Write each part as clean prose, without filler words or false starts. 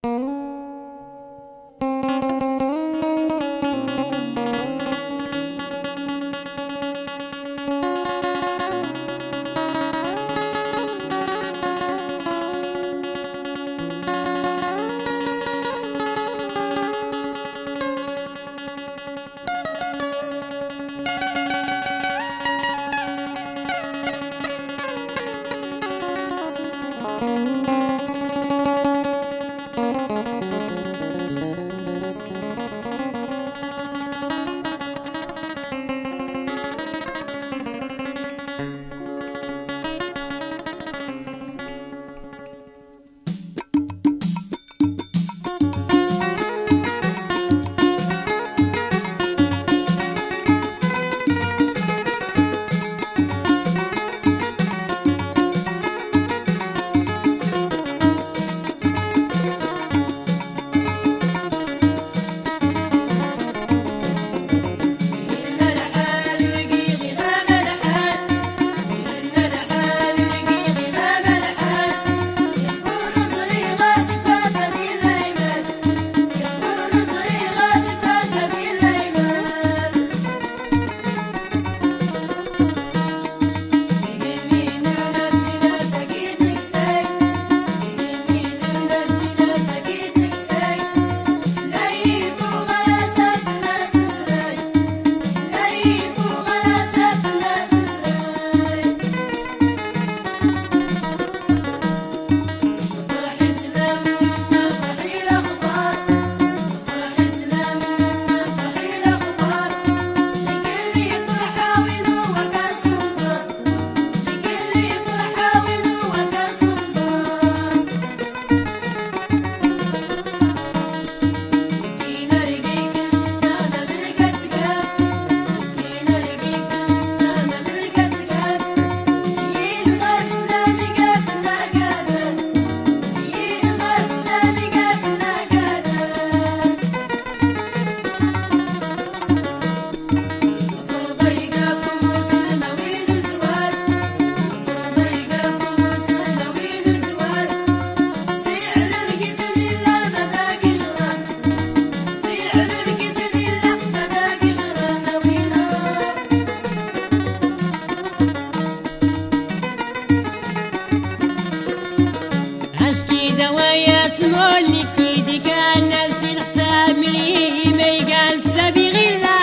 عشقي دوايا سمولي كيدي كان نفسي نحسب ملي ما يقال سببي غلا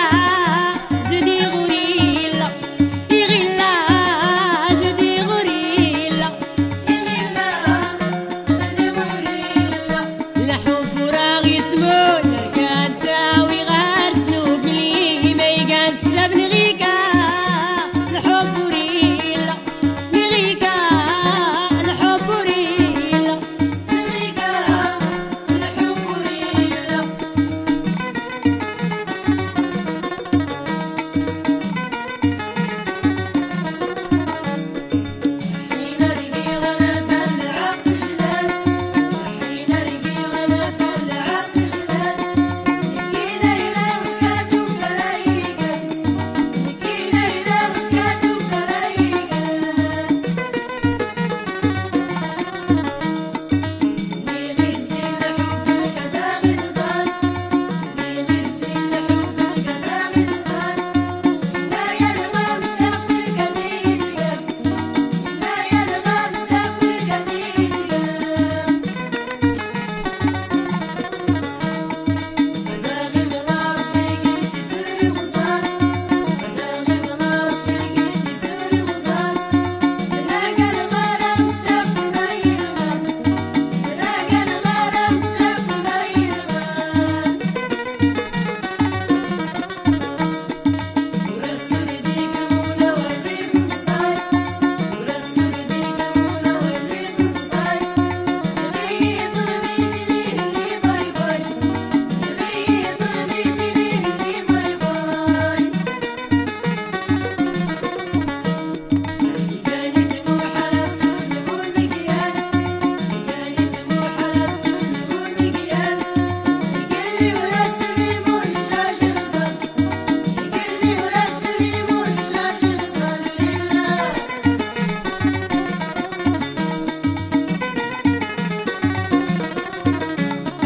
زدي غريلا يغلا زدي غريلا يغلا زدي غريلا الحب راغي سمولا كان تاوي غار ذنوب لي ما يقال سبب نغيكا الحب ريلا نغيكا الحب ريلا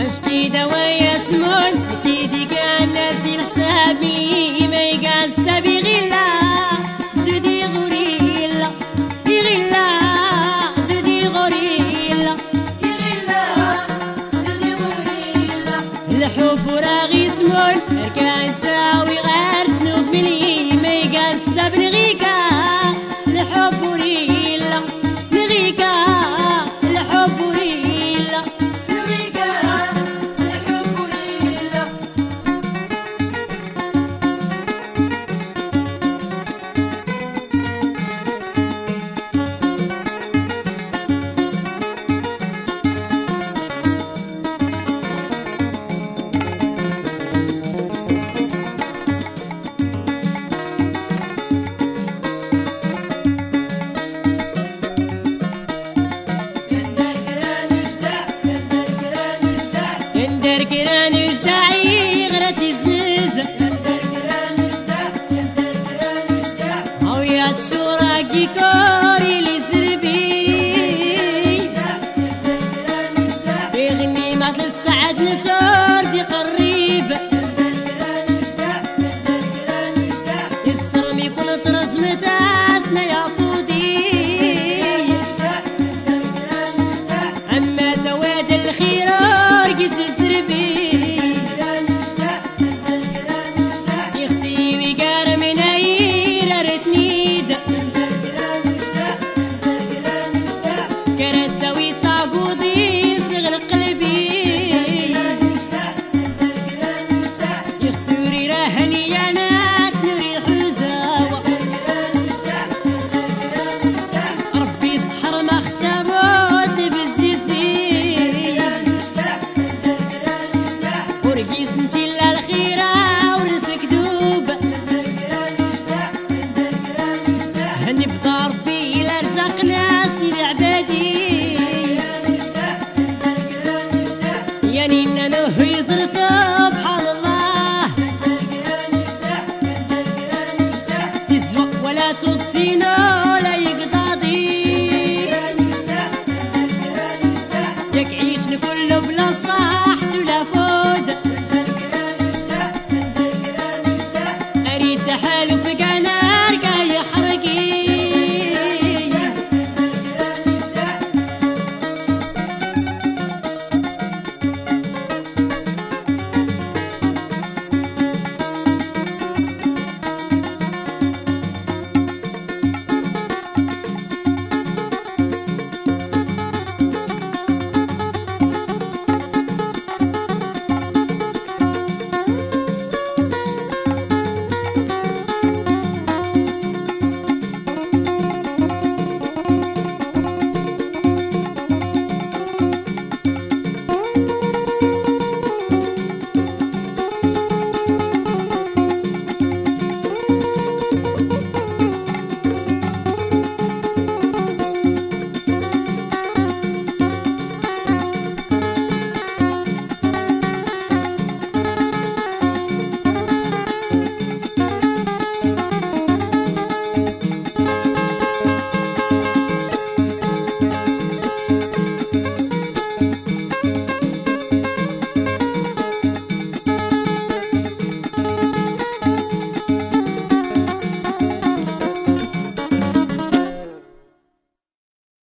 عشقي دوايا سمون كيدي كان ناسي حسابي ما يقاس تبي غلا زودي غوريلا يغلا زودي غوريلا يغلا زودي غوريلا الحب راغي سمون كان تاوي غير ذنوب مني ما يقاس تبي غيكا الحب وريلا نغيكا الحب وريلا نغيكا الحب وريلا نشتاعي غرات الزنزة هويات شوراكي كوري لي زربي يغني ما تلسعد نسور دي قريبة السرم يكون طرز متاسنا يا فودي أما تواد الخير ورقي سربي ولا تطفينا ولا يقضاضي ياك عيشنا كله بلا صاحب